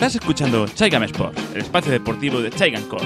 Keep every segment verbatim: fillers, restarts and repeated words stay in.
Estás escuchando Chaigam Sport, el espacio deportivo de Chaigam Corp.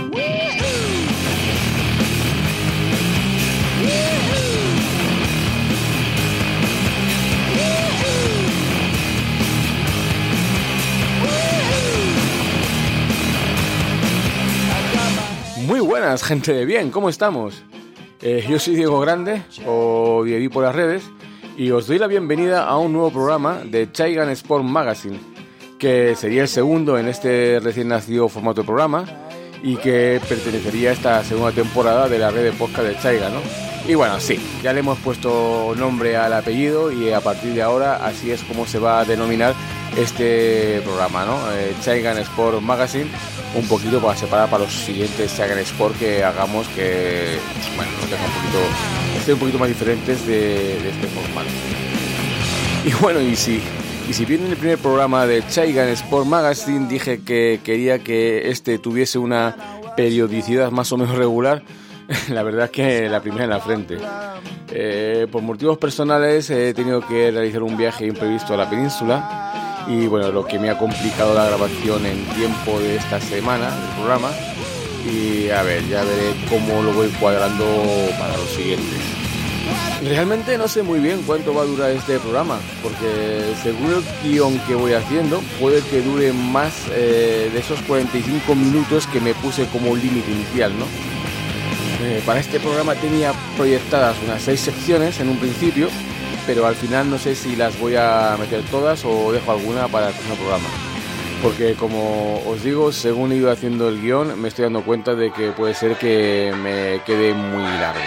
Muy buenas, gente de bien, ¿cómo estamos? Eh, yo soy Diego Grande, o Diego por las redes, y os doy la bienvenida a un nuevo programa de Chaigam Sport Magazine, que sería el segundo en este recién nacido formato de programa y que pertenecería a esta segunda temporada de la red de podcast de Chaigam, ¿no? Y bueno, sí, ya le hemos puesto nombre al apellido y a partir de ahora así es como se va a denominar este programa, ¿no? Eh, Chaigam Sport Magazine, un poquito para separar para los siguientes Chaigam Sport que hagamos, que bueno, no tengan un poquito, estén un poquito más diferentes de, de este formato. Y bueno, y si, y si bien en el primer programa de Chaigam Sport Magazine dije que quería que este tuviese una periodicidad más o menos regular, la verdad es que la primera en la frente. Eh, por motivos personales he tenido que realizar un viaje imprevisto a la península y bueno, lo que me ha complicado la grabación en tiempo de esta semana del programa, y a ver, ya veré cómo lo voy cuadrando para los siguientes. Realmente no sé muy bien cuánto va a durar este programa, porque según el guión que voy haciendo puede que dure más eh, de esos cuarenta y cinco minutos que me puse como un límite inicial, ¿no? Eh, para este programa tenía proyectadas unas seis secciones en un principio, pero al final no sé si las voy a meter todas o dejo alguna para el próximo programa. Porque como os digo, según he ido haciendo el guión, me estoy dando cuenta de que puede ser que me quede muy largo.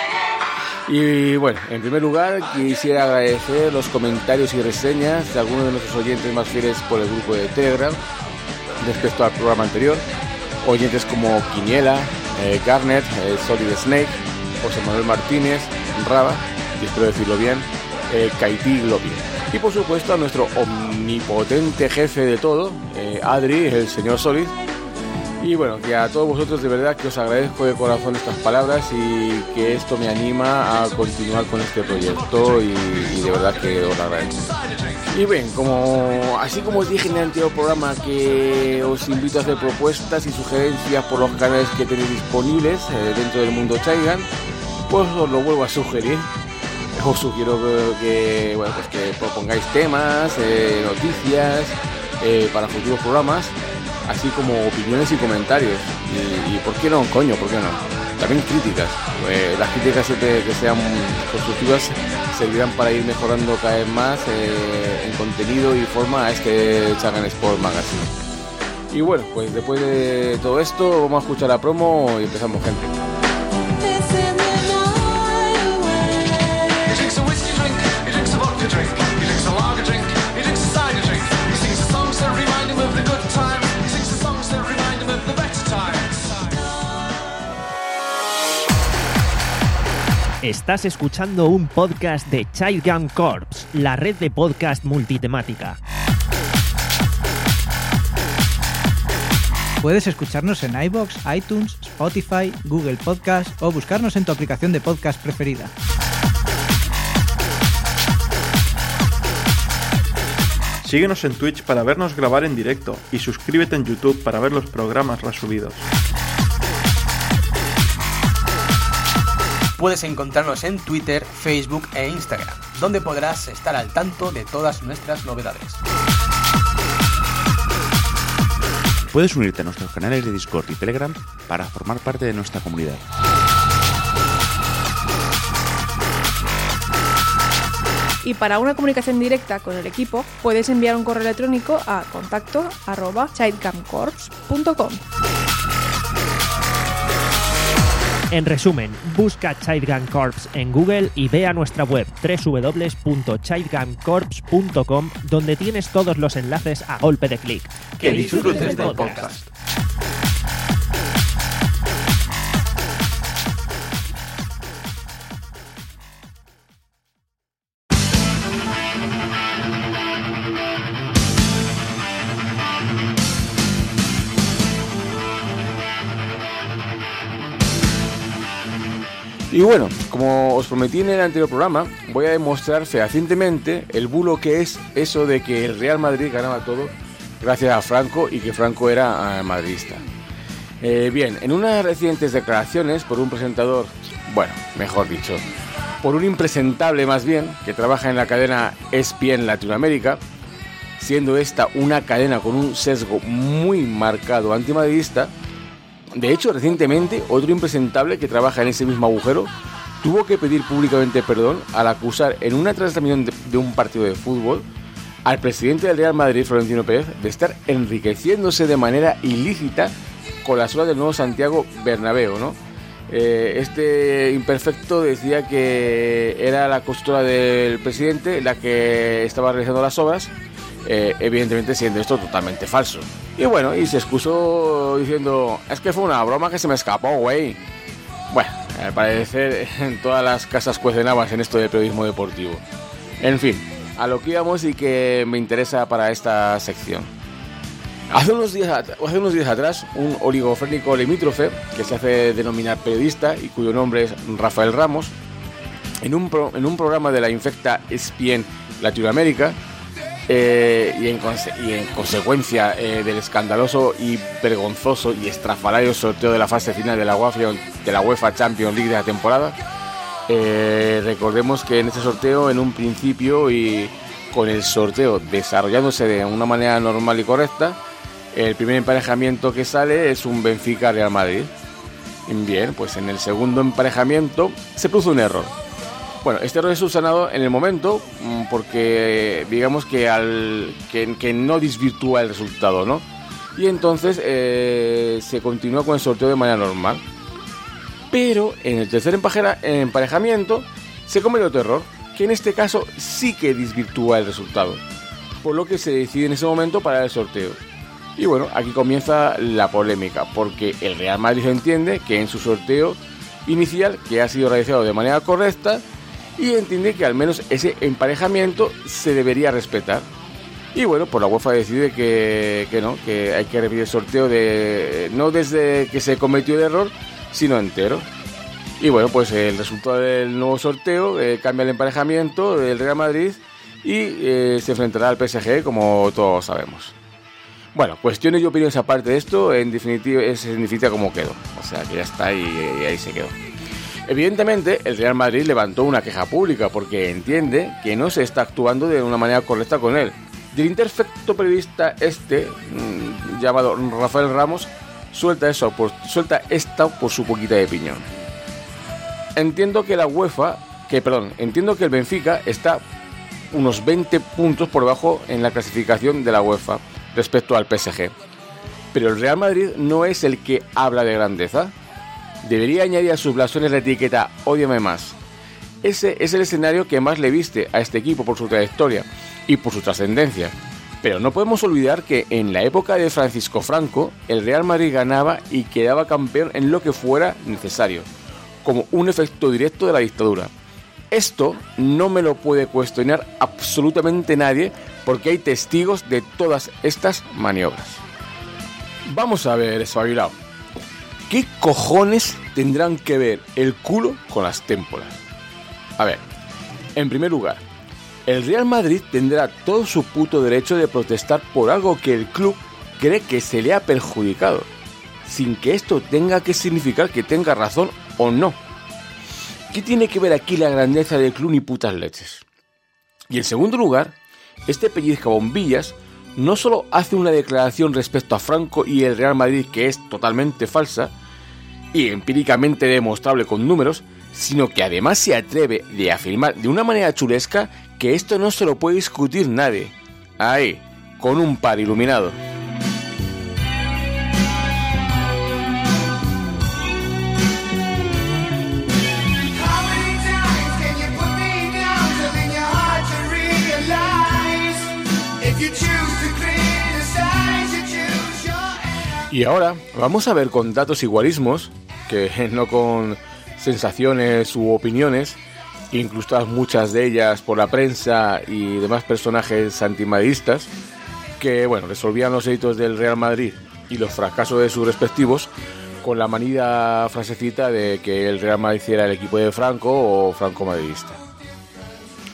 Y bueno, en primer lugar quisiera agradecer los comentarios y reseñas de algunos de nuestros oyentes más fieles por el grupo de Telegram respecto al programa anterior. Oyentes como Quiniela, eh, Garnet, eh, Solid Snake, José Manuel Martínez, Raba, y espero decirlo bien, eh, Kaiti Globi. Y por supuesto a nuestro omnipotente jefe de todo, eh, Adri, el señor Solid. Y bueno, que a todos vosotros de verdad que os agradezco de corazón estas palabras y que esto me anima a continuar con este proyecto y, y de verdad que os lo agradezco. Y bien, como, así como os dije en el anterior programa que os invito a hacer propuestas y sugerencias por los canales que tenéis disponibles eh, dentro del mundo Chaigam, pues os lo vuelvo a sugerir. Os sugiero que, que, bueno, pues que propongáis temas, eh, noticias eh, para futuros programas, así como opiniones y comentarios. Y, y ¿por qué no? Coño, ¿por qué no? También críticas. Eh, las críticas que sean constructivas servirán para ir mejorando cada vez más eh, en contenido y forma a este Chaigam Sport Magazine. Y bueno, pues después de todo esto vamos a escuchar la promo y empezamos, gente. Estás escuchando un podcast de Chaigam Corp, la red de podcast multitemática. Puedes escucharnos en iVoox, iTunes, Spotify, Google Podcast o buscarnos en tu aplicación de podcast preferida. Síguenos en Twitch para vernos grabar en directo y suscríbete en YouTube para ver los programas resubidos. Puedes encontrarnos en Twitter, Facebook e Instagram, donde podrás estar al tanto de todas nuestras novedades. Puedes unirte a nuestros canales de Discord y Telegram para formar parte de nuestra comunidad. Y para una comunicación directa con el equipo, puedes enviar un correo electrónico a contacto arroba chaigamcorps punto com. En resumen, busca Chaigam Corps en Google y ve a nuestra web doble u doble u doble u punto chaigamcorps punto com, donde tienes todos los enlaces a golpe de clic. Que disfrutes del podcast. Y bueno, como os prometí en el anterior programa, voy a demostrar fehacientemente el bulo que es eso de que el Real Madrid ganaba todo gracias a Franco y que Franco era uh, madridista. Eh, bien, en unas recientes declaraciones por un presentador, bueno, mejor dicho, por un impresentable más bien, que trabaja en la cadena E S P N Latinoamérica, siendo esta una cadena con un sesgo muy marcado antimadridista. De hecho, recientemente, otro impresentable que trabaja en ese mismo agujero tuvo que pedir públicamente perdón al acusar en una transmisión de, de un partido de fútbol al presidente del Real Madrid, Florentino Pérez, de estar enriqueciéndose de manera ilícita con las obras del nuevo Santiago Bernabéu, ¿no? Eh, este imperfecto decía que era la constructora del presidente la que estaba realizando las obras, eh, evidentemente siendo esto totalmente falso. Y bueno, y se excusó diciendo, es que fue una broma que se me escapó, güey. Bueno, al parecer en todas las casas cuecen habas en esto del periodismo deportivo. En fin, a lo que íbamos y que me interesa para esta sección. Hace unos días, hace unos días atrás, un oligofrénico limítrofe, que se hace denominar periodista y cuyo nombre es Rafael Ramos, en un, pro, en un programa de la infecta E S P N Latinoamérica, eh, y, en conse- y en consecuencia eh, del escandaloso y vergonzoso y estrafalario sorteo de la fase final de la UEFA, de la UEFA Champions League de la temporada, eh, recordemos que en este sorteo, en un principio y con el sorteo desarrollándose de una manera normal y correcta, el primer emparejamiento que sale es un Benfica-Real Madrid. Bien, pues en el segundo emparejamiento se produce un error. Bueno, este error es subsanado en el momento porque digamos que, al, que, que no desvirtúa el resultado, ¿no? Y entonces eh, se continúa con el sorteo de manera normal. Pero en el tercer emparejamiento se comete otro error, que en este caso sí que desvirtúa el resultado, por lo que se decide en ese momento parar el sorteo. Y bueno, aquí comienza la polémica, porque el Real Madrid entiende que en su sorteo inicial, que ha sido realizado de manera correcta, y entiende que al menos ese emparejamiento se debería respetar. Y bueno, pues la UEFA decide que, que no, que hay que repetir el sorteo de no desde que se cometió el error, sino entero. Y bueno, pues el resultado del nuevo sorteo eh, cambia el emparejamiento del Real Madrid y eh, se enfrentará al P S G, como todos sabemos. Bueno, cuestiones y opiniones aparte de esto, en definitiva, es en definitiva como quedó. O sea, que ya está y, y ahí se quedó. Evidentemente, el Real Madrid levantó una queja pública porque entiende que no se está actuando de una manera correcta con él. Y el imperfecto periodista este, mmm, llamado Rafael Ramos, suelta, eso por, suelta esta por su poquita de piñón. Entiendo que la UEFA, que perdón, entiendo que el Benfica está unos veinte puntos por debajo en la clasificación de la UEFA respecto al P S G. Pero el Real Madrid no es el que habla de grandeza. Debería añadir a sus blasones la etiqueta Ódiame más. Ese es el escenario que más le viste a este equipo por su trayectoria y por su trascendencia. Pero no podemos olvidar que en la época de Francisco Franco, el Real Madrid ganaba y quedaba campeón en lo que fuera necesario, como un efecto directo de la dictadura. Esto no me lo puede cuestionar absolutamente nadie, porque hay testigos de todas estas maniobras. Vamos a ver, espabilado. ¿Qué cojones tendrán que ver el culo con las témporas? A ver, en primer lugar, el Real Madrid tendrá todo su puto derecho de protestar por algo que el club cree que se le ha perjudicado, sin que esto tenga que significar que tenga razón o no. ¿Qué tiene que ver aquí la grandeza del club ni putas leches? Y en segundo lugar, este pellizcabombillas no solo hace una declaración respecto a Franco y el Real Madrid que es totalmente falsa y empíricamente demostrable con números, sino que además se atreve de afirmar de una manera chulesca que esto no se lo puede discutir nadie. Ahí, con un par iluminado. Y ahora vamos a ver con datos y guarismos, que no con sensaciones u opiniones, incluso muchas de ellas por la prensa y demás personajes antimadridistas, que bueno, resolvían los éxitos del Real Madrid y los fracasos de sus respectivos con la manida frasecita de que el Real Madrid era el equipo de Franco o franco-madridista.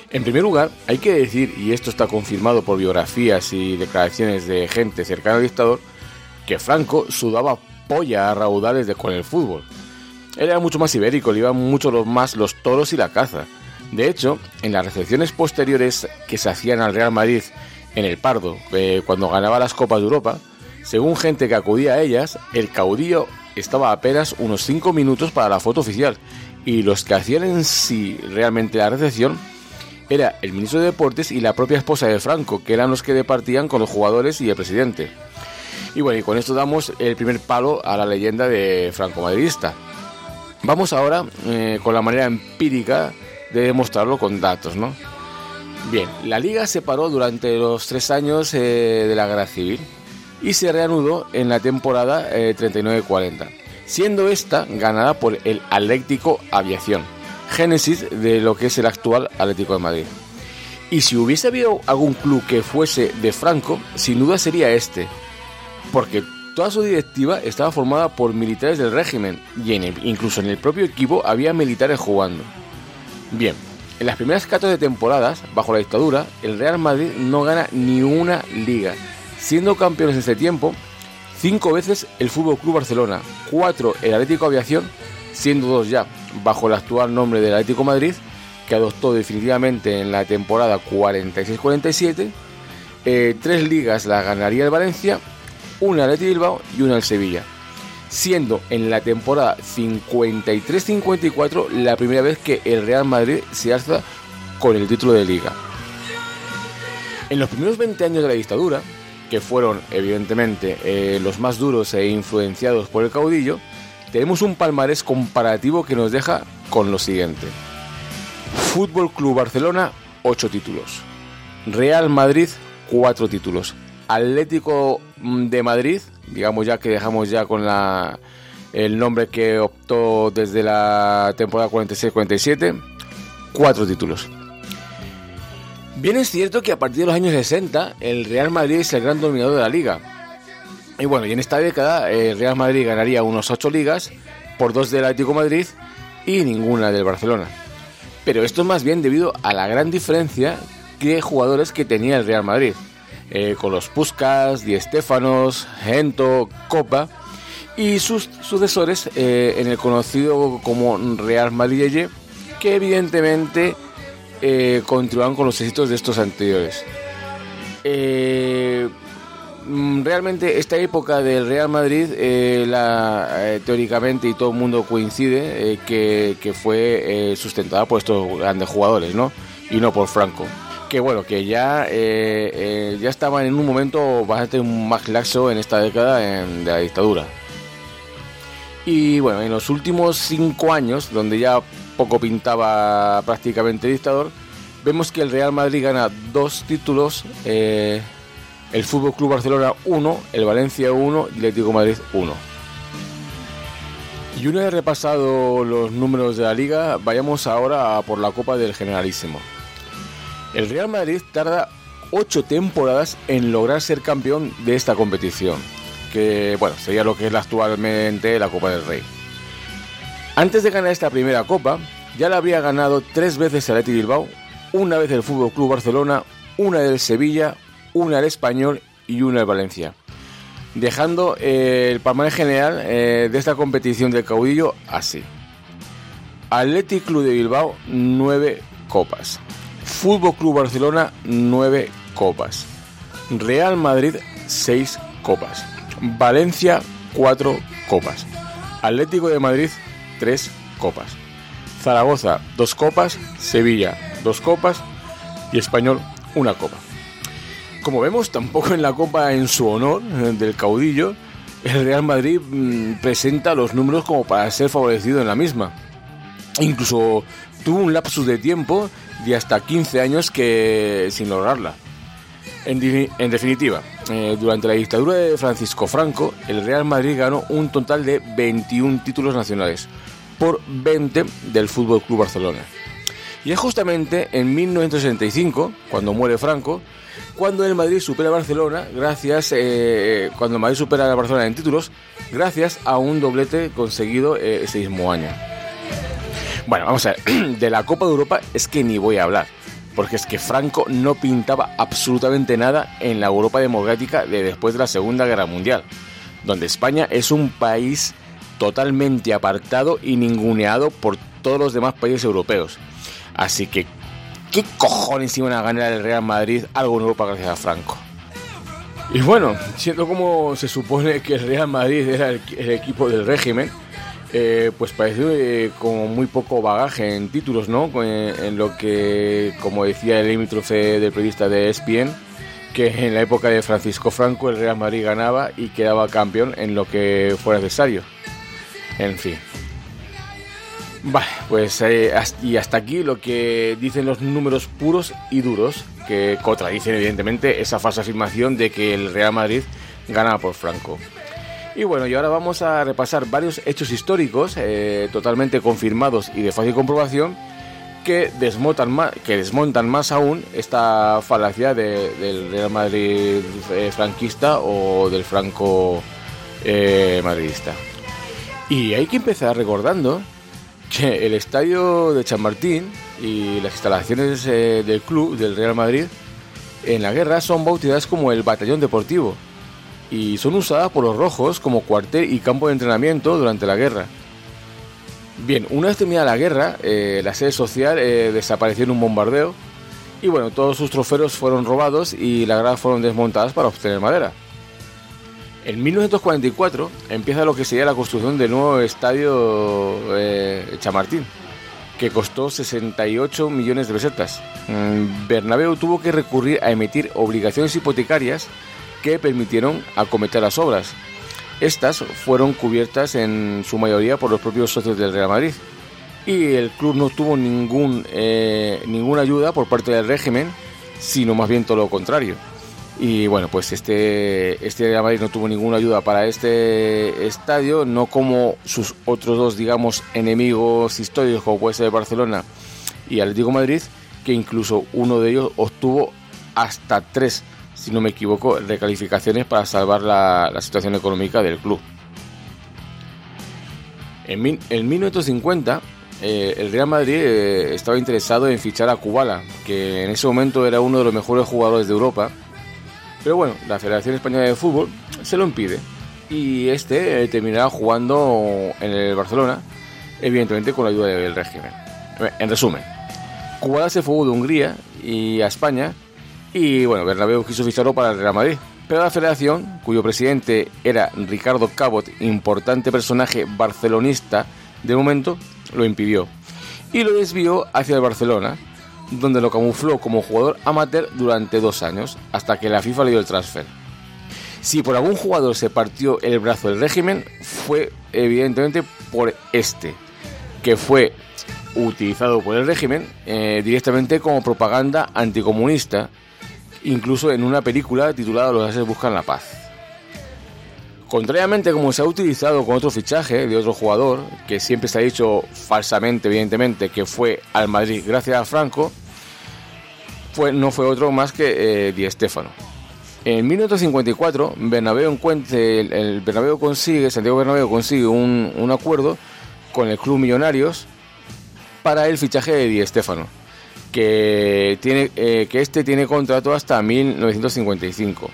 En primer lugar, hay que decir, y esto está confirmado por biografías y declaraciones de gente cercana al dictador, que Franco sudaba polla a raudales de con el fútbol. Él era mucho más ibérico, le iban mucho los, más los toros y la caza. De hecho, en las recepciones posteriores que se hacían al Real Madrid en el Pardo, eh, cuando ganaba las Copas de Europa, según gente que acudía a ellas, el caudillo estaba apenas unos cinco minutos para la foto oficial, y los que hacían en sí realmente la recepción era el ministro de Deportes y la propia esposa de Franco, que eran los que departían con los jugadores y el presidente. Y bueno, y con esto damos el primer palo a la leyenda de franco-madridista. Vamos ahora eh, con la manera empírica de demostrarlo con datos, ¿no? Bien, la Liga se paró durante los tres años eh, de la Guerra Civil y se reanudó en la temporada eh, treinta y nueve cuarenta, siendo esta ganada por el Atlético Aviación, génesis de lo que es el actual Atlético de Madrid. Y si hubiese habido algún club que fuese de Franco, sin duda sería este, porque toda su directiva estaba formada por militares del régimen y en el, incluso en el propio equipo había militares jugando. Bien, en las primeras catorce temporadas, bajo la dictadura, el Real Madrid no gana ni una liga, siendo campeones en ese tiempo cinco veces el F C Barcelona, cuatro el Atlético Aviación, siendo dos ya bajo el actual nombre del Atlético Madrid, que adoptó definitivamente en la temporada cuarenta y seis cuarenta y siete, eh, tres ligas las ganaría el Valencia, una el Athletic Bilbao y una el Sevilla, siendo en la temporada cincuenta y tres cincuenta y cuatro la primera vez que el Real Madrid se alza con el título de Liga. En los primeros veinte años de la dictadura, que fueron evidentemente eh, los más duros e influenciados por el caudillo, tenemos un palmarés comparativo que nos deja con lo siguiente: Fútbol Club Barcelona, ocho títulos; Real Madrid, cuatro títulos; Atlético de Madrid, digamos ya que dejamos ya con la el nombre que optó desde la temporada cuarenta y seis cuarenta y siete, cuatro títulos. Bien es cierto que a partir de los años sesenta el Real Madrid es el gran dominador de la liga. Y bueno, y en esta década el Real Madrid ganaría unos ocho ligas, por dos del Atlético de Madrid y ninguna del Barcelona. Pero esto es más bien debido a la gran diferencia de jugadores que tenía el Real Madrid, eh, con los Puskás, Di Stéfanos, Gento, Copa y sus sucesores eh, en el conocido como Real Madrid, que evidentemente eh, continuaban con los éxitos de estos anteriores. Eh, realmente esta época del Real Madrid, eh, la, eh, teóricamente, y todo el mundo coincide, eh, que, que fue eh, sustentada por estos grandes jugadores, ¿no? Y no por Franco, que bueno, que ya eh, eh, ya estaban en un momento bastante más laxo en esta década en, de la dictadura. Y bueno, en los últimos cinco años, donde ya poco pintaba prácticamente el dictador, vemos que el Real Madrid gana dos títulos, eh, el F C Barcelona uno, el Valencia uno y el Atlético de Madrid uno. Y una vez repasado los números de la liga, vayamos ahora a por la Copa del Generalísimo. El Real Madrid tarda ocho temporadas en lograr ser campeón de esta competición, que bueno, sería lo que es actualmente la Copa del Rey. Antes de ganar esta primera copa, ya la habría ganado tres veces el Athletic Bilbao, una vez el F C Barcelona, una del Sevilla, una el Español y una el Valencia, dejando eh, el palmarés general eh, de esta competición del caudillo así: Athletic Club de Bilbao, nueve copas; Fútbol Club Barcelona, nueve copas; Real Madrid, seis copas; Valencia, cuatro copas; Atlético de Madrid, tres copas; Zaragoza, dos copas; Sevilla, dos copas; y Español, una copa. Como vemos, tampoco en la copa en su honor del caudillo, el Real Madrid mmm, presenta los números como para ser favorecido en la misma. Incluso tuvo un lapsus de tiempo de hasta quince años que sin lograrla. En, di- en definitiva, eh, durante la dictadura de Francisco Franco, el Real Madrid ganó un total de veintiún títulos nacionales, por veinte del F C Barcelona. Y es justamente en mil novecientos sesenta y cinco, cuando muere Franco, cuando el Madrid supera a Barcelona, gracias, eh, cuando el Madrid supera a Barcelona en títulos, gracias a un doblete conseguido eh, ese mismo año. Bueno, vamos a ver, de la Copa de Europa es que ni voy a hablar, porque es que Franco no pintaba absolutamente nada en la Europa democrática de después de la Segunda Guerra Mundial, donde España es un país totalmente apartado y ninguneado por todos los demás países europeos. Así que, ¿qué cojones iban a ganar el Real Madrid algo en Europa gracias a Franco? Y bueno, siendo como se supone que el Real Madrid era el, el equipo del régimen, eh, pues parece eh, como muy poco bagaje en títulos, ¿no? En, en lo que, como decía el limítrofe del periodista de E S P N, que en la época de Francisco Franco el Real Madrid ganaba y quedaba campeón en lo que fuera necesario. En fin. Vale, pues eh, y hasta aquí lo que dicen los números puros y duros, que contradicen evidentemente esa falsa afirmación de que el Real Madrid ganaba por Franco. Y bueno, y ahora vamos a repasar varios hechos históricos eh, totalmente confirmados y de fácil comprobación que desmontan más, que desmontan más aún esta falacia de, del Real Madrid eh, franquista o del Franco eh, madridista. Y hay que empezar recordando que el estadio de Chamartín y las instalaciones eh, del club del Real Madrid en la guerra son bautizadas como el Batallón Deportivo y son usadas por los rojos como cuartel y campo de entrenamiento durante la guerra. Bien, una vez terminada la guerra, eh, la sede social eh, desapareció en un bombardeo y bueno, todos sus trofeos fueron robados y las gradas fueron desmontadas para obtener madera. En mil novecientos cuarenta y cuatro empieza lo que sería la construcción del nuevo estadio eh, Chamartín, que costó sesenta y ocho millones de pesetas. Mm, Bernabéu tuvo que recurrir a emitir obligaciones hipotecarias que permitieron acometer las obras. Estas fueron cubiertas en su mayoría por los propios socios del Real Madrid y el club no tuvo ningún, eh, ninguna ayuda por parte del régimen, sino más bien todo lo contrario. Y bueno, pues este, este Real Madrid no tuvo ninguna ayuda para este estadio, no como sus otros dos, digamos, enemigos históricos, como puede ser el Barcelona y Atlético de Madrid, que incluso uno de ellos obtuvo hasta tres, si no me equivoco, recalificaciones para salvar la, la situación económica del club. En, mil, en mil novecientos cincuenta, eh, el Real Madrid eh, estaba interesado en fichar a Kubala, que en ese momento era uno de los mejores jugadores de Europa. Pero bueno, la Federación Española de Fútbol se lo impide y este eh, terminará jugando en el Barcelona, evidentemente con la ayuda del régimen. En resumen, Kubala se fugó de Hungría y a España y bueno, Bernabéu quiso ficharlo para el Real Madrid, pero la Federación, cuyo presidente era Ricardo Cabot, importante personaje barcelonista de momento, lo impidió y lo desvió hacia el Barcelona, donde lo camufló como jugador amateur durante dos años, hasta que la FIFA le dio el transfer. Si por algún jugador se partió el brazo del régimen, fue evidentemente por este, que fue utilizado por el régimen eh, directamente como propaganda anticomunista, incluso en una película titulada Los ases buscan la paz. Contrariamente como se ha utilizado con otro fichaje de otro jugador, que siempre se ha dicho falsamente, evidentemente, que fue al Madrid gracias a Franco, fue, no fue otro más que eh, Di Stéfano. En mil novecientos cincuenta y cuatro, Bernabéu encuentre, el, el Bernabéu consigue, Santiago Bernabéu consigue un, un acuerdo con el Club Millonarios para el fichaje de Di Stéfano, que, tiene, eh, que este tiene contrato hasta mil novecientos cincuenta y cinco.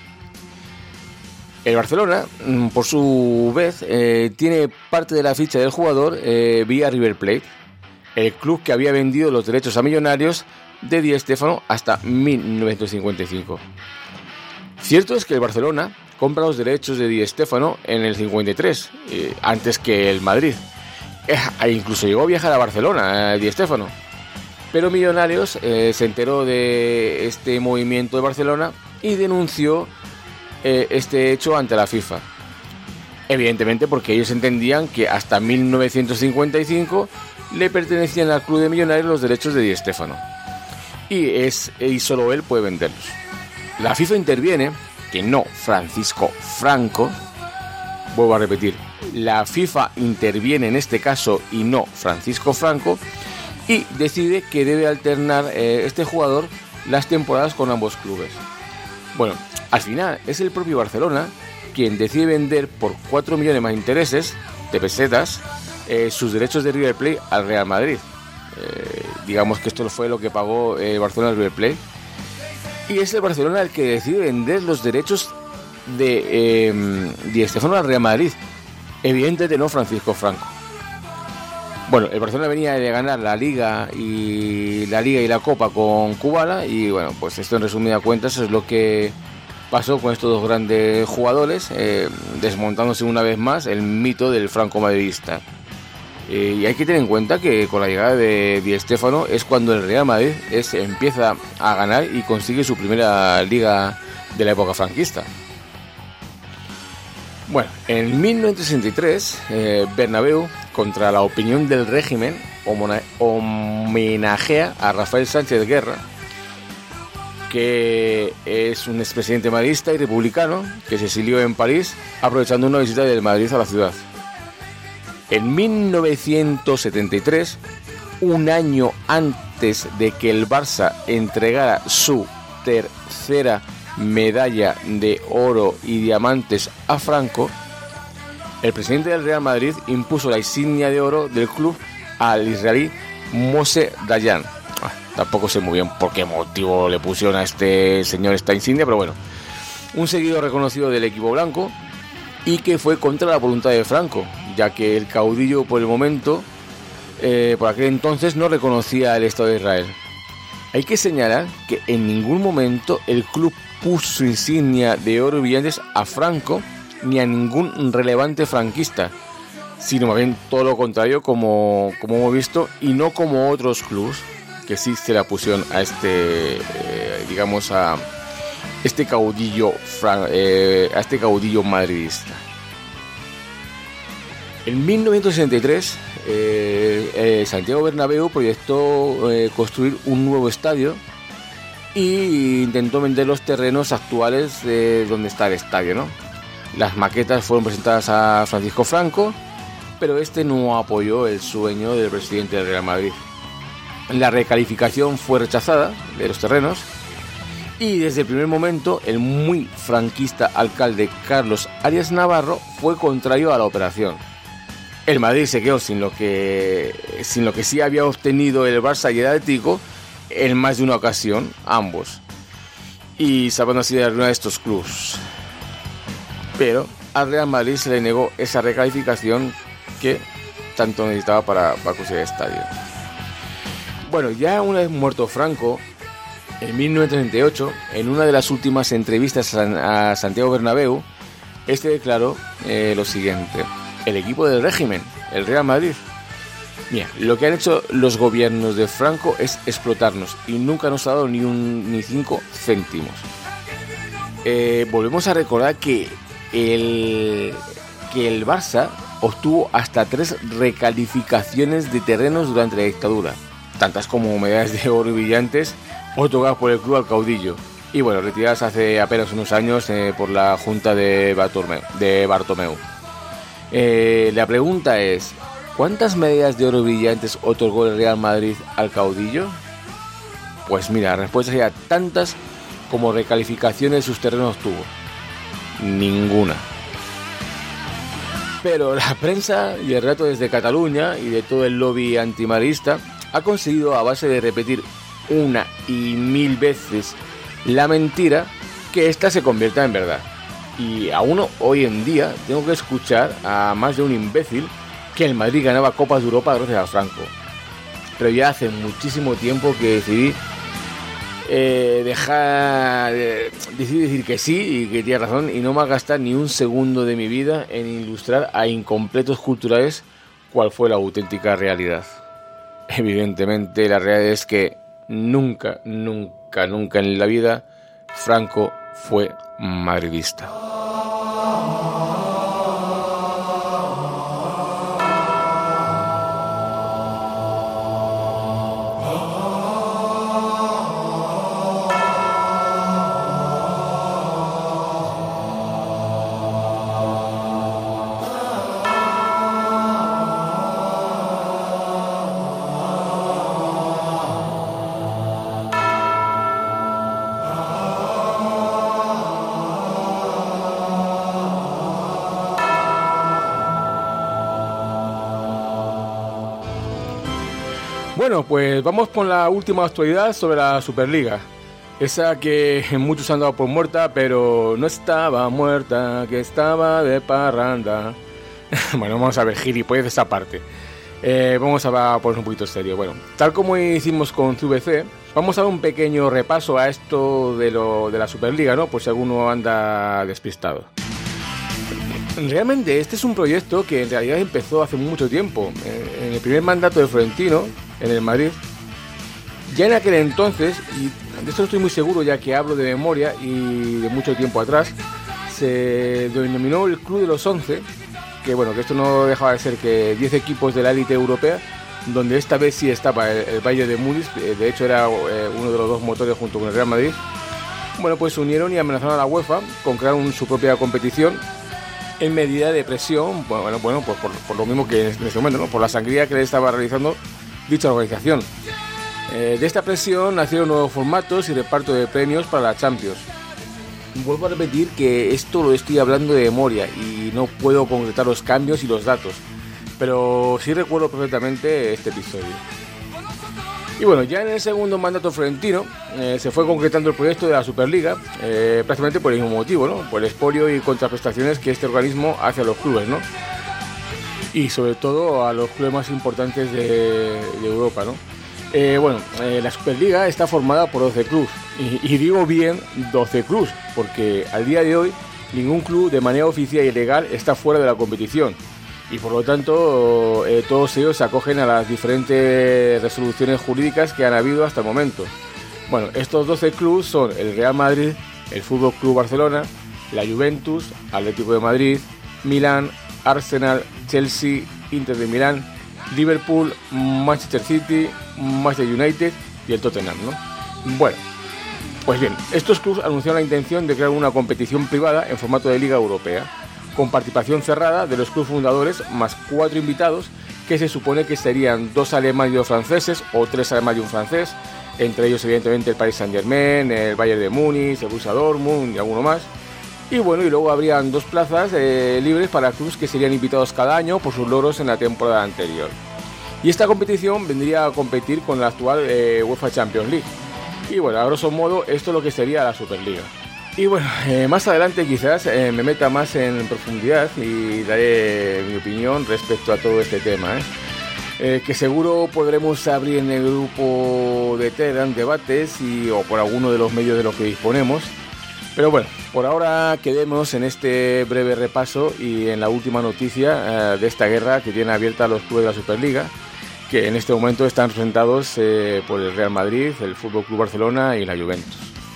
El Barcelona, por su vez, eh, tiene parte de la ficha del jugador eh, vía River Plate, el club que había vendido los derechos a Millonarios de Di Stéfano hasta mil novecientos cincuenta y cinco. Cierto es que el Barcelona compra los derechos de Di Stéfano en el cincuenta y tres, eh, antes que el Madrid. Eh, incluso llegó a viajar a Barcelona, eh, Di Stéfano. Pero Millonarios eh, se enteró de este movimiento de Barcelona y denunció eh, este hecho ante la FIFA. Evidentemente porque ellos entendían que hasta mil novecientos cincuenta y cinco le pertenecían al club de Millonarios los derechos de Di Stéfano. Y, es, y solo él puede venderlos. La FIFA interviene, que no Francisco Franco, vuelvo a repetir, la FIFA interviene en este caso y no Francisco Franco, y decide que debe alternar eh, este jugador las temporadas con ambos clubes. Bueno, al final es el propio Barcelona quien decide vender por cuatro millones más intereses de pesetas eh, sus derechos de River Plate al Real Madrid. Eh, digamos que esto fue lo que pagó el Barcelona al River Plate. Y es el Barcelona el que decide vender los derechos de eh, Di Stéfano al Real Madrid. Evidentemente no Francisco Franco. Bueno, el Barcelona venía de ganar la Liga y la Liga y la Copa con Kubala, y bueno, pues esto en resumida cuentas es lo que pasó con estos dos grandes jugadores, eh, desmontándose una vez más el mito del franco-madridista. Eh, y hay que tener en cuenta que con la llegada de Di Stéfano es cuando el Real Madrid es, empieza a ganar y consigue su primera Liga de la época franquista. Bueno, en mil novecientos sesenta y tres, eh, Bernabéu, contra la opinión del régimen, homenajea a Rafael Sánchez Guerra, que es un expresidente madridista y republicano que se exilió en París aprovechando una visita del Madrid a la ciudad. En mil novecientos setenta y tres, un año antes de que el Barça entregara su tercera medalla de oro y diamantes a Franco, el presidente del Real Madrid impuso la insignia de oro del club al israelí Moshe Dayan. Ah, tampoco sé muy bien por qué motivo le pusieron a este señor esta insignia, pero bueno, un seguidor reconocido del equipo blanco, y que fue contra la voluntad de Franco, ya que el caudillo por el momento, eh, por aquel entonces, no reconocía el Estado de Israel. Hay que señalar que en ningún momento el club puso su insignia de oro y brillantes a Franco ni a ningún relevante franquista, sino más bien todo lo contrario, como, como hemos visto, y no como otros clubes que sí se la pusieron a este, eh, digamos, a este caudillo, eh, a este caudillo madridista. En mil novecientos sesenta y tres, eh, eh, Santiago Bernabéu proyectó eh, construir un nuevo estadio y intentó vender los terrenos actuales de donde está el estadio, ¿no? Las maquetas fueron presentadas a Francisco Franco, pero este no apoyó el sueño del presidente del Real Madrid. La recalificación fue rechazada de los terrenos, y desde el primer momento el muy franquista alcalde Carlos Arias Navarro fue contrario a la operación. El Madrid se quedó sin lo que, sin lo que sí había obtenido el Barça y el Atlético en más de una ocasión, ambos, y salvando así de la ruina de estos clubes. Pero al Real Madrid se le negó esa recalificación que tanto necesitaba para, para construir el estadio. Bueno, ya una vez muerto Franco, en mil novecientos treinta y ocho, en una de las últimas entrevistas a Santiago Bernabéu, este declaró eh, lo siguiente: el equipo del régimen, el Real Madrid, mira, lo que han hecho los gobiernos de Franco es explotarnos y nunca nos ha dado ni un ni cinco céntimos. Eh, volvemos a recordar que el, que el Barça obtuvo hasta tres recalificaciones de terrenos durante la dictadura, tantas como medallas de oro y brillantes otorgadas por el club al caudillo, y bueno, retiradas hace apenas unos años eh, por la Junta de Bartomeu. De Bartomeu. Eh, la pregunta es: ¿cuántas medallas de oro brillantes otorgó el Real Madrid al caudillo? Pues mira, la respuesta sería tantas como recalificaciones de sus terrenos tuvo. Ninguna. Pero la prensa y el relato desde Cataluña y de todo el lobby antimadridista ha conseguido, a base de repetir una y mil veces la mentira, que ésta se convierta en verdad. Y aún hoy en día tengo que escuchar a más de un imbécil que el Madrid ganaba Copas de Europa gracias a Franco. Pero ya hace muchísimo tiempo que decidí eh, dejar eh, decidí decir que sí y que tiene razón, y no me gastar ni un segundo de mi vida en ilustrar a incompletos culturales cuál fue la auténtica realidad. Evidentemente la realidad es que nunca, nunca, nunca en la vida Franco fue madridista. Bueno, pues vamos con la última actualidad sobre la Superliga. Esa que muchos han dado por muerta, pero no estaba muerta, que estaba de parranda. Bueno, vamos a ver, gilipollas esa parte. Eh, vamos a poner un poquito serio. Bueno, tal como hicimos con C V C, vamos a dar un pequeño repaso a esto de, lo, de la Superliga, ¿no? Por si alguno anda despistado. Realmente este es un proyecto que en realidad empezó hace mucho tiempo. En el primer mandato de Florentino, en el Madrid, ya en aquel entonces, y de esto estoy muy seguro ya que hablo de memoria y de mucho tiempo atrás, se denominó el Club de los Once, que bueno, que esto no dejaba de ser que diez equipos de la élite europea, donde esta vez sí estaba el, el Bayern de Múnich, de hecho era eh, uno de los dos motores junto con el Real Madrid. Bueno, pues se unieron y amenazaron a la UEFA con crear un, su propia competición en medida de presión, bueno, bueno pues por, por lo mismo que en ese momento, ¿no? Por la sangría que le estaba realizando dicha organización. Eh, de esta presión nacieron nuevos formatos y reparto de premios para la Champions. Vuelvo a repetir que esto lo estoy hablando de memoria y no puedo concretar los cambios y los datos, pero sí recuerdo perfectamente este episodio. Y bueno, ya en el segundo mandato florentino eh, se fue concretando el proyecto de la Superliga, eh, prácticamente por el mismo motivo, ¿no? Por el expolio y contraprestaciones que este organismo hace a los clubes, ¿no? Y sobre todo a los clubes más importantes de, de Europa, ¿no? Eh, bueno, eh, la Superliga está formada por doce clubes, y, y digo bien doce clubes, porque al día de hoy ningún club de manera oficial y legal está fuera de la competición. Y por lo tanto eh, todos ellos se acogen a las diferentes resoluciones jurídicas que han habido hasta el momento. Bueno, estos doce clubes son el Real Madrid, el Fútbol Club Barcelona, la Juventus, Atlético de Madrid, Milán, Arsenal, Chelsea, Inter de Milán, Liverpool, Manchester City, Manchester United y el Tottenham, ¿no? Bueno, pues bien, estos clubes anunciaron la intención de crear una competición privada en formato de Liga Europea, con participación cerrada de los clubes fundadores más cuatro invitados, que se supone que serían dos alemanes y dos franceses, o tres alemanes y un francés, entre ellos evidentemente el Paris Saint-Germain, el Bayern de Múnich, el Borussia Dortmund y alguno más. Y bueno, y luego habrían dos plazas eh, libres para clubes que serían invitados cada año por sus logros en la temporada anterior. Y esta competición vendría a competir con la actual eh, UEFA Champions League. Y bueno, a grosso modo, esto es lo que sería la Superliga. Y bueno, eh, más adelante quizás eh, me meta más en profundidad y daré mi opinión respecto a todo este tema, ¿eh? Eh, que seguro podremos abrir en el grupo de Telegram debates y, o por alguno de los medios de los que disponemos. Pero bueno, por ahora quedemos en este breve repaso y en la última noticia eh, de esta guerra que tiene abierta los clubes de la Superliga, que en este momento están representados eh, por el Real Madrid, el Fútbol Club Barcelona y la Juventus.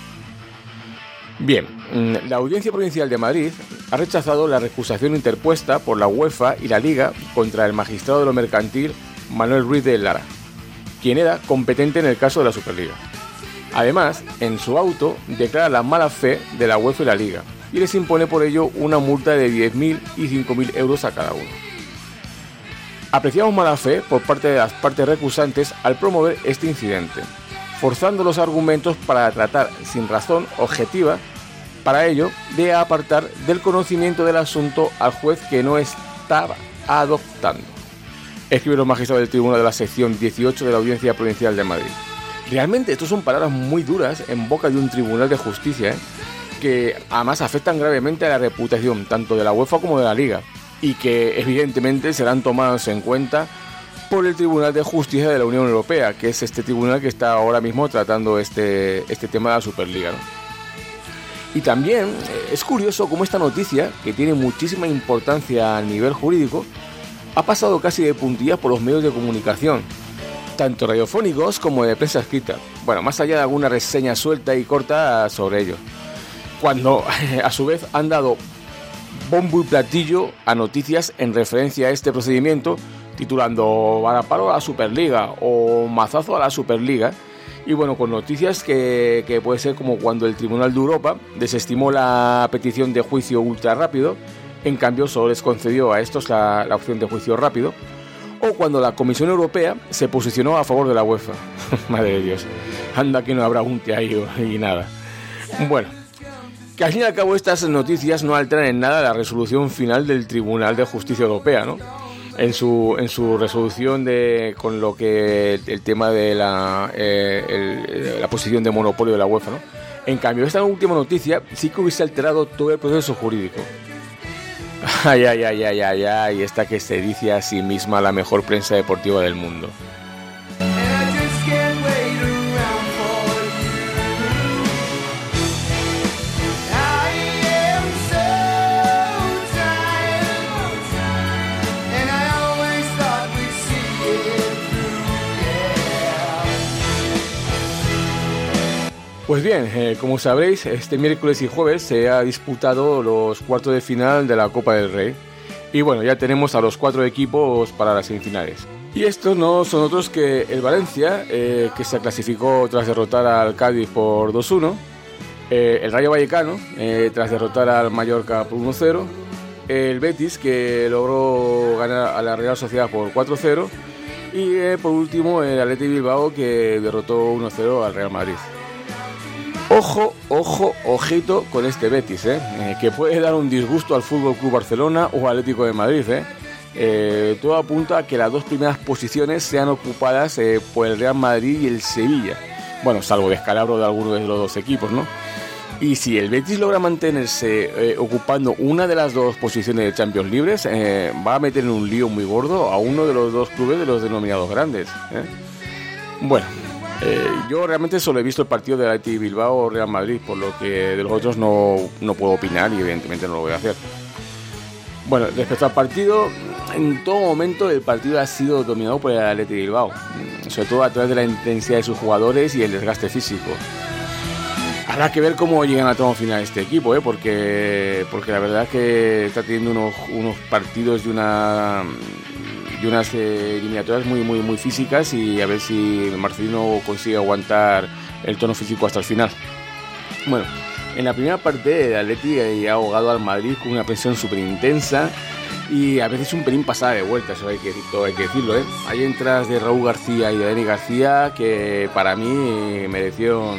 Bien, la Audiencia Provincial de Madrid ha rechazado la recusación interpuesta por la UEFA y la Liga contra el magistrado de lo mercantil Manuel Ruiz de Lara, quien era competente en el caso de la Superliga. Además, en su auto declara la mala fe de la UEFA y la Liga y les impone por ello una multa de diez mil y cinco mil euros a cada uno. Apreciamos mala fe por parte de las partes recusantes al promover este incidente, forzando los argumentos para tratar sin razón objetiva, para ello de apartar del conocimiento del asunto al juez que no estaba adoptando. Escribe los magistrados del Tribunal de la Sección dieciocho de la Audiencia Provincial de Madrid. Realmente estos son palabras muy duras en boca de un tribunal de justicia, ¿eh? Que además afectan gravemente a la reputación tanto de la UEFA como de la Liga y que evidentemente serán tomados en cuenta por el Tribunal de Justicia de la Unión Europea, que es este tribunal que está ahora mismo tratando este, este tema de la Superliga, ¿no? Y también eh, es curioso cómo esta noticia, que tiene muchísima importancia a nivel jurídico, ha pasado casi de puntillas por los medios de comunicación, tanto radiofónicos como de prensa escrita. Bueno, más allá de alguna reseña suelta y corta sobre ello, cuando a su vez han dado bombo y platillo a noticias en referencia a este procedimiento, titulando "Varapalo a la Superliga" o "Mazazo a la Superliga", y bueno, con noticias que, que puede ser como cuando el Tribunal de Europa desestimó la petición de juicio ultra rápido, en cambio solo les concedió a estos la, la opción de juicio rápido, o cuando la Comisión Europea se posicionó a favor de la UEFA. Madre de Dios, anda que no habrá unte ahí y nada. Bueno, que al fin y al cabo estas noticias no alteran en nada la resolución final del Tribunal de Justicia Europea, ¿no? en su en su resolución de con lo que el tema de la eh, el, la posición de monopolio de la UEFA, ¿no? En cambio, esta última noticia sí que hubiese alterado todo el proceso jurídico. Ay, ay, ay, ay, ay, ay, esta que se dice a sí misma la mejor prensa deportiva del mundo. Pues bien, eh, como sabréis, este miércoles y jueves se ha disputado los cuartos de final de la Copa del Rey. Y bueno, ya tenemos a los cuatro equipos para las semifinales. Y estos no son otros que el Valencia, eh, que se clasificó tras derrotar al Cádiz por dos uno. Eh, el Rayo Vallecano, eh, tras derrotar al Mallorca por uno cero. El Betis, que logró ganar a la Real Sociedad por cuatro cero. Y eh, por último, el Athletic Bilbao, que derrotó uno cero al Real Madrid. Ojo, ojo, ojito con este Betis, ¿eh? Eh, que puede dar un disgusto al F C Barcelona o Atlético de Madrid, ¿eh? Eh, todo apunta a que las dos primeras posiciones sean ocupadas eh, por el Real Madrid y el Sevilla. Bueno, salvo descalabro de alguno de los dos equipos, ¿no? Y si el Betis logra mantenerse eh, ocupando una de las dos posiciones de Champions libres, eh, va a meter en un lío muy gordo a uno de los dos clubes de los denominados grandes, ¿eh? Bueno... Eh, yo realmente solo he visto el partido de Athletic Bilbao o Real Madrid, por lo que de los otros no, no puedo opinar y evidentemente no lo voy a hacer. Bueno, respecto al partido, en todo momento el partido ha sido dominado por el Athletic Bilbao, sobre todo a través de la intensidad de sus jugadores y el desgaste físico. Habrá que ver cómo llegan a tramo final este equipo, ¿eh? porque, porque la verdad es que está teniendo unos, unos partidos de una... y unas eh, eliminatorias muy muy muy físicas, y a ver si Marcelino consigue aguantar el tono físico hasta el final. Bueno, en la primera parte el Atleti ha ahogado al Madrid con una presión súper intensa y a veces un pelín pasada de vuelta, eso hay que, todo hay que decirlo, ¿eh? Hay entradas de Raúl García y de Dani García que para mí merecieron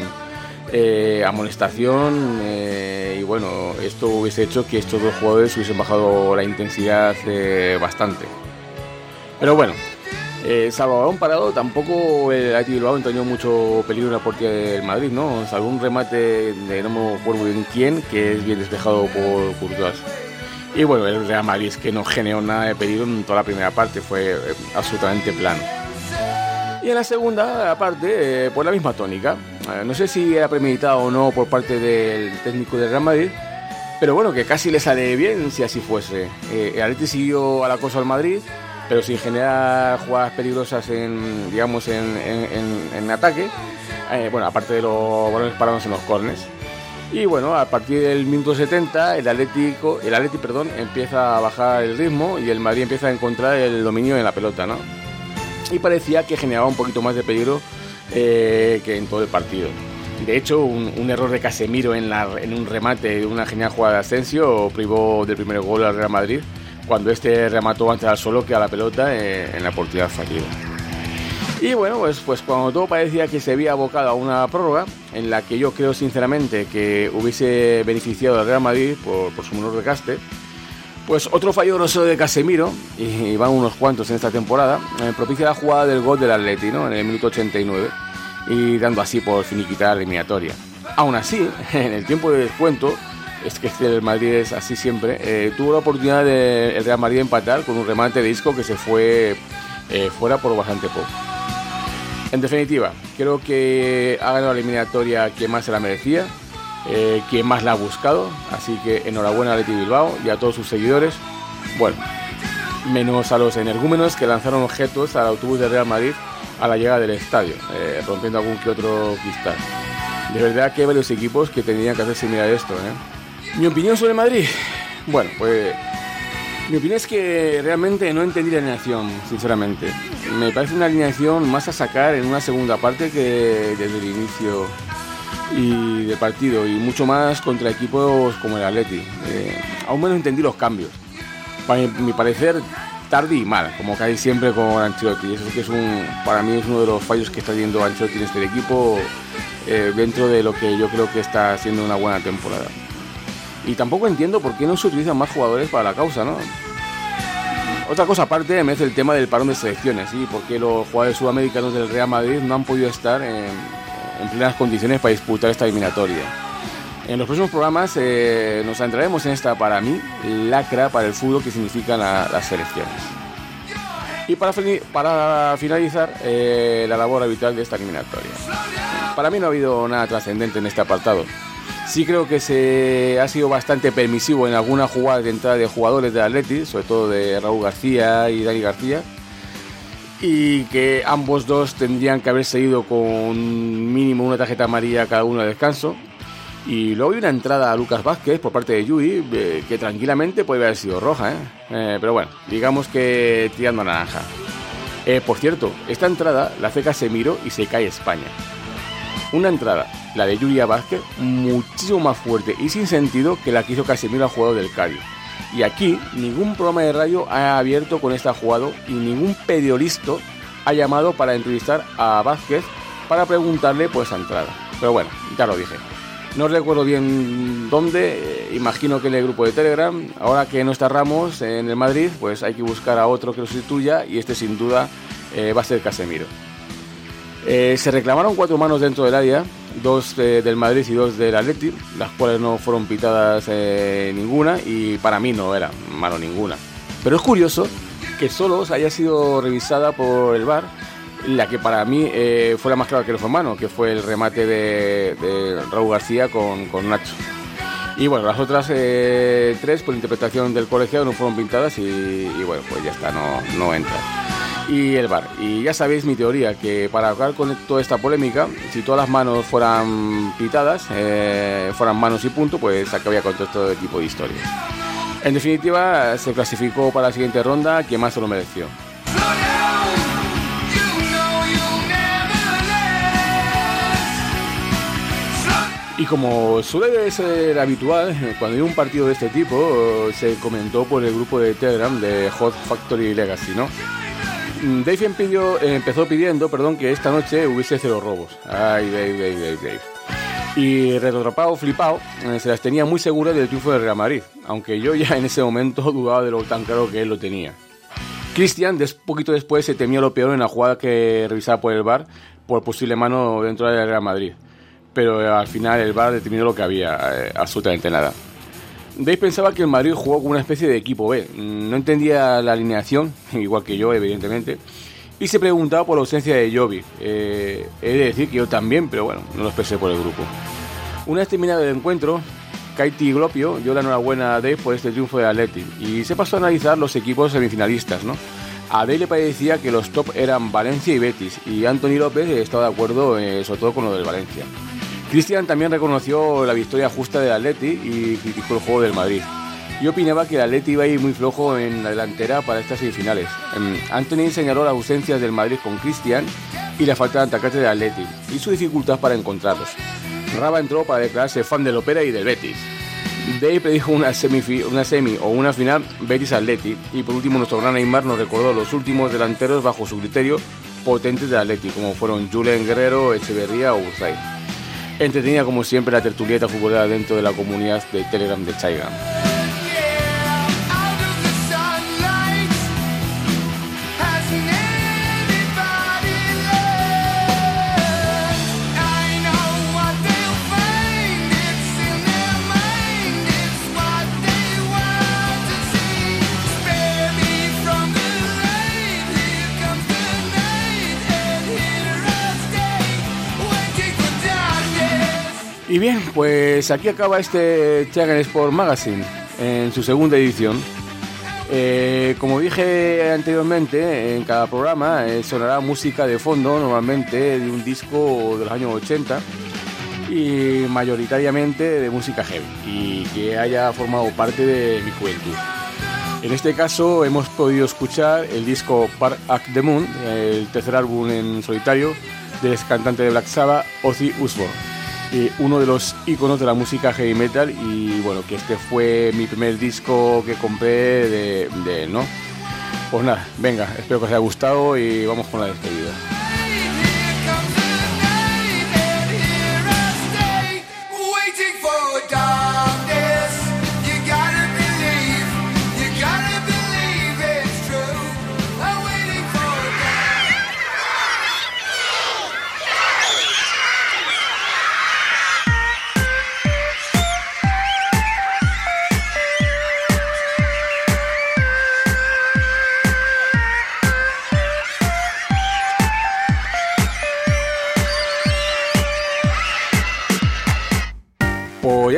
eh, amonestación, eh, y bueno, esto hubiese hecho que estos dos jugadores hubiesen bajado la intensidad eh, bastante. Pero bueno, eh, salvo balón parado, tampoco el Athletic Bilbao entrañó mucho peligro en la portería del Madrid, ¿no? Salvo un remate de no me acuerdo muy bien quién, que es bien despejado por Courtois. Y bueno, el Real Madrid es que no generó nada de peligro en toda la primera parte, fue eh, absolutamente plano. Y en la segunda parte, eh, pues la misma tónica. Eh, no sé si era premeditado o no por parte del técnico del Real Madrid, pero bueno, que casi le sale bien si así fuese. Eh, el Athletic siguió a la cosa al Madrid, pero sin generar jugadas peligrosas en, digamos, en, en, en, en ataque, eh, bueno, aparte de los balones parados en los córners. Y bueno, a partir del minuto setenta, el Atlético, el Athletic, perdón, empieza a bajar el ritmo y el Madrid empieza a encontrar el dominio en la pelota, ¿no? Y parecía que generaba un poquito más de peligro eh, que en todo el partido. De hecho, un, un error de Casemiro en, la, en un remate de una genial jugada de Asensio privó del primer gol al Real Madrid, cuando este remató antes al solo que a la pelota eh, en la portería fallida. Y bueno, pues, pues cuando todo parecía que se había abocado a una prórroga, en la que yo creo sinceramente que hubiese beneficiado al Real Madrid por, por su menor desgaste, pues otro fallo grosero de Casemiro, y van unos cuantos en esta temporada, eh, propicia la jugada del gol del Atleti, ¿no? En el minuto ochenta y nueve, y dando así por finiquitar la eliminatoria. Aún así, en el tiempo de descuento, es que el Madrid es así siempre, eh, tuvo la oportunidad de el Real Madrid de empatar con un remate de Isco que se fue eh, fuera por bastante poco. En definitiva, creo que ha ganado la eliminatoria quien más se la merecía, eh, quien más la ha buscado, así que enhorabuena a Athletic Bilbao y a todos sus seguidores, bueno, menos a los energúmenos que lanzaron objetos al autobús de Real Madrid a la llegada del estadio, eh, rompiendo algún que otro cristal. De verdad que hay varios equipos que tendrían que hacerse mirar esto, ¿eh? Mi opinión sobre Madrid, bueno, pues mi opinión es que realmente no entendí la alineación, sinceramente. Me parece una alineación más a sacar en una segunda parte que desde el inicio y del partido, y mucho más contra equipos como el Atleti. Eh, aún menos entendí los cambios. Para mi, mi parecer, tarde y mal, como casi siempre con Ancelotti. Eso sí que es un, para mí es uno de los fallos que está teniendo Ancelotti en este equipo, eh, dentro de lo que yo creo que está siendo una buena temporada. Y tampoco entiendo por qué no se utilizan más jugadores para la causa, ¿no? Otra cosa aparte me es el tema del parón de selecciones, ¿sí? Porque los jugadores sudamericanos del Real Madrid no han podido estar en, en plenas condiciones para disputar esta eliminatoria. En los próximos programas eh, nos adentraremos en esta, para mí, lacra para el fútbol que significan la, las selecciones. Y para, para finalizar, eh, la labor habitual de esta eliminatoria. Para mí no ha habido nada trascendente en este apartado. Sí creo que se ha sido bastante permisivo en algunas jugadas de entrada de jugadores del Atleti, sobre todo de Raúl García y Dani García, y que ambos dos tendrían que haber seguido con mínimo una tarjeta amarilla cada uno de descanso. Y luego hay una entrada a Lucas Vázquez por parte de Yui, eh, que tranquilamente puede haber sido roja, ¿eh? Eh, pero bueno, digamos que tirando a naranja. Eh, por cierto, esta entrada la hace Casemiro y se cae España. Una entrada, la de Yuri a Vázquez, muchísimo más fuerte y sin sentido que la que hizo Casemiro al jugador del Cádiz. Y aquí ningún programa de radio ha abierto con esta jugada y ningún periodista ha llamado para entrevistar a Vázquez para preguntarle por esa entrada. Pero bueno, ya lo dije. No recuerdo bien dónde, eh, imagino que en el grupo de Telegram. Ahora que no está Ramos en el Madrid, pues hay que buscar a otro que lo sustituya y este sin duda eh, va a ser Casemiro. Eh, se reclamaron cuatro manos dentro del área, dos eh, del Madrid y dos del Atleti, las cuales no fueron pitadas eh, ninguna y para mí no era mano ninguna. Pero es curioso que solo haya sido revisada por el V A R la que para mí eh, fue la más clara que no fue mano, que fue el remate de, de Raúl García con, con Nacho. Y bueno, las otras eh, tres, por interpretación del colegiado, no fueron pintadas y, y bueno, pues ya está, no, no entra. Y el V A R. Y ya sabéis mi teoría, que para acabar con toda esta polémica, si todas las manos fueran pitadas, eh, fueran manos y punto, pues acabaría con todo este tipo de historias. En definitiva, se clasificó para la siguiente ronda quien más se lo mereció. Y como suele ser habitual, cuando hay un partido de este tipo, se comentó por el grupo de Telegram de Hot Factory Legacy, ¿no? Dave pidió, empezó pidiendo perdón, que esta noche hubiese cero robos. Ay, Dave, Dave, Dave, Dave. Y retrotropado, flipado, se las tenía muy seguras del triunfo del Real Madrid, aunque yo ya en ese momento dudaba de lo tan claro que él lo tenía. Cristian, des, poquito después, se temió lo peor en la jugada que revisaba por el V A R por posible mano dentro del Real Madrid. Pero al final el V A R determinó lo que había, eh, absolutamente nada. Dave pensaba que el Madrid jugó como una especie de equipo B, no entendía la alineación, igual que yo evidentemente, y se preguntaba por la ausencia de Jovi. Eh, he de decir que yo también, pero bueno, no lo expresé por el grupo. Una vez terminado el encuentro, Kaiti Glopio dio la enhorabuena a Dave por este triunfo de Atleti y se pasó a analizar los equipos semifinalistas, ¿no? A Dave le parecía que los top eran Valencia y Betis, y Anthony López estaba de acuerdo eh, sobre todo con lo del Valencia. Cristian también reconoció la victoria justa del Atleti y criticó el juego del Madrid. Yo opinaba que el Atleti iba a ir muy flojo en la delantera para estas semifinales. Anthony señaló las ausencias del Madrid con Cristian y la falta de atacantes del Atleti y su dificultad para encontrarlos. Raba entró para declararse fan del Opera y del Betis. Dave predijo una, semifi- una semi o una final Betis-Atleti y por último nuestro gran Neymar nos recordó los últimos delanteros bajo su criterio potentes del Atleti, como fueron Julen Guerrero, Echeverría o Urzay. Entretenida como siempre la tertulieta futbolera dentro de la comunidad de Telegram de Chaigan. Y bien, pues aquí acaba este Chaigan Sport Magazine en su segunda edición. Eh, como dije anteriormente, en cada programa eh, sonará música de fondo, normalmente de un disco de los años ochenta y mayoritariamente de música heavy y que haya formado parte de mi juventud. En este caso hemos podido escuchar el disco Part of the Moon, el tercer álbum en solitario del cantante de Black Sabbath, Ozzy Osbourne. Eh, uno de los iconos de la música heavy metal y bueno, que este fue mi primer disco que compré de, de él, ¿no? Pues nada, venga, espero que os haya gustado y vamos con la despedida. It's true.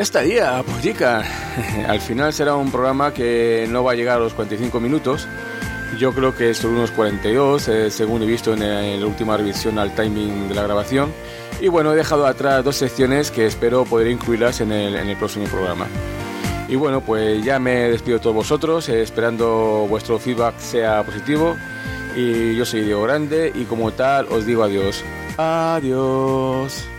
estaría, pues chica. Al final será un programa que no va a llegar a los cuarenta y cinco minutos. Yo creo que son unos cuarenta y dos, eh, según he visto en, en la última revisión al timing de la grabación. Y bueno, he dejado atrás dos secciones que espero poder incluirlas en el, en el próximo programa. Y bueno, pues ya me despido de todos vosotros, eh, esperando vuestro feedback sea positivo. Y yo soy Diego Grande y como tal os digo adiós. Adiós.